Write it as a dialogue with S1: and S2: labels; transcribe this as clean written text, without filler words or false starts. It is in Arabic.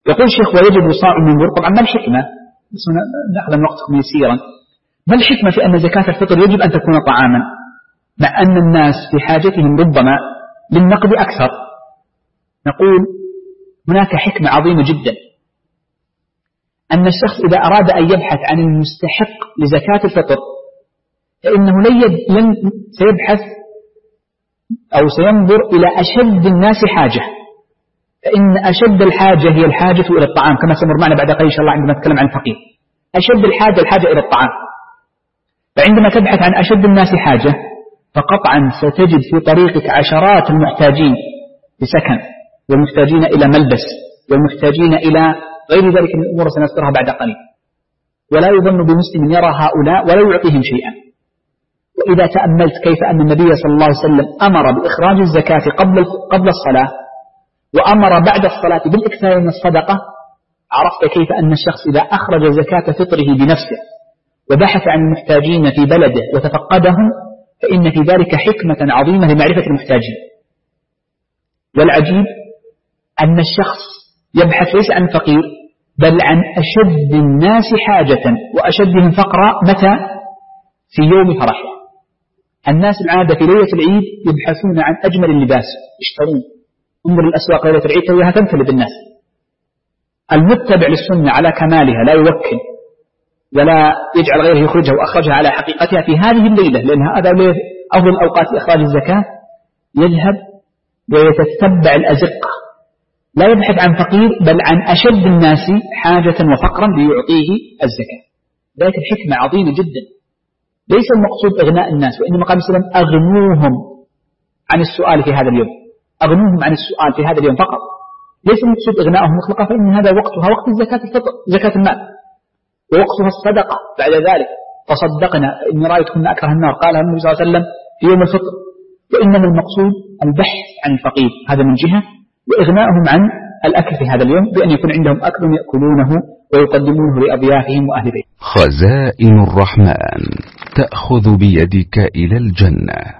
S1: يقول الشيخ ويجب صاع من بر. طبعا ما الحكمة؟ بس نأخذ من وقتكم يسيرا. ما الحكمة في أن زكاة الفطر يجب أن تكون طعاما مع أن الناس في حاجتهم ربما للنقد أكثر؟ نقول هناك حكمة عظيمة جدا، أن الشخص إذا أراد أن يبحث عن المستحق لزكاة الفطر فإنه لن سيبحث أو سينظر إلى أشد الناس حاجة، فإن أشد الحاجة هي الحاجة إلى الطعام، كما سنمر معنا بعد قليل إن شاء الله عندما نتكلم عن الفقير. أشد الحاجة إلى الطعام. فعندما تبحث عن أشد الناس حاجة فقطعا ستجد في طريقك عشرات المحتاجين لسكن، والمحتاجين إلى ملبس، والمحتاجين إلى غير ذلك من الأمور سنذكرها بعد قليل. ولا يظن بمسلم يرى هؤلاء ولا يعطيهم شيئا. وإذا تأملت كيف أن النبي صلى الله عليه وسلم أمر بإخراج الزكاة قبل الصلاة، وأمر بعد الصلاة بالإكثار من الصدقة، عرفت كيف أن الشخص إذا أخرج زكاة فطره بنفسه وبحث عن المحتاجين في بلده وتفقدهم فإن في ذلك حكمة عظيمة لمعرفة المحتاجين. والعجيب أن الشخص يبحث ليس عن فقير بل عن أشد الناس حاجة وأشدهم فقرا. متى؟ في يوم فرحه. الناس العادة في ليلة العيد يبحثون عن أجمل اللباس يشترون. انظر الأسواق ليلة العيد توها تمتلئ بالناس. المتبع للسنة على كمالها لا يوكل ولا يجعل غيره يخرجها وأخرجها على حقيقتها في هذه الليلة، لأن هذا أفضل أوقات إخراج الزكاة، يذهب ويتتبع الأزقة، لا يبحث عن فقير بل عن أشد الناس حاجة وفقرا ليعطيه الزكاة. ذلك الحكمة عظيمة جدا. ليس المقصود إغناء الناس، وإنما قال السلام أغنوهم عن السؤال في هذا اليوم، أغنوهم عن السؤال في هذا اليوم فقط. ليس المقصود إغناءهم مطلقا، فإن هذا وقتها وقت الزكاة الفطر، زكاة المال، ووقتها الصدقة بعد ذلك. تصدقنا فإني رأيتكن أكره النار، قالها النبي صلى الله عليه وسلم في يوم الفطر. وإنما المقصود البحث عن الفقير، هذا من جهة، وإغناءهم عن الأكل في هذا اليوم بأن يكون عندهم أكل يأكلونه ويقدمونه لأضيافهم وأهل بيت.
S2: خزائن الرحمن تأخذ بيدك إلى الجنة.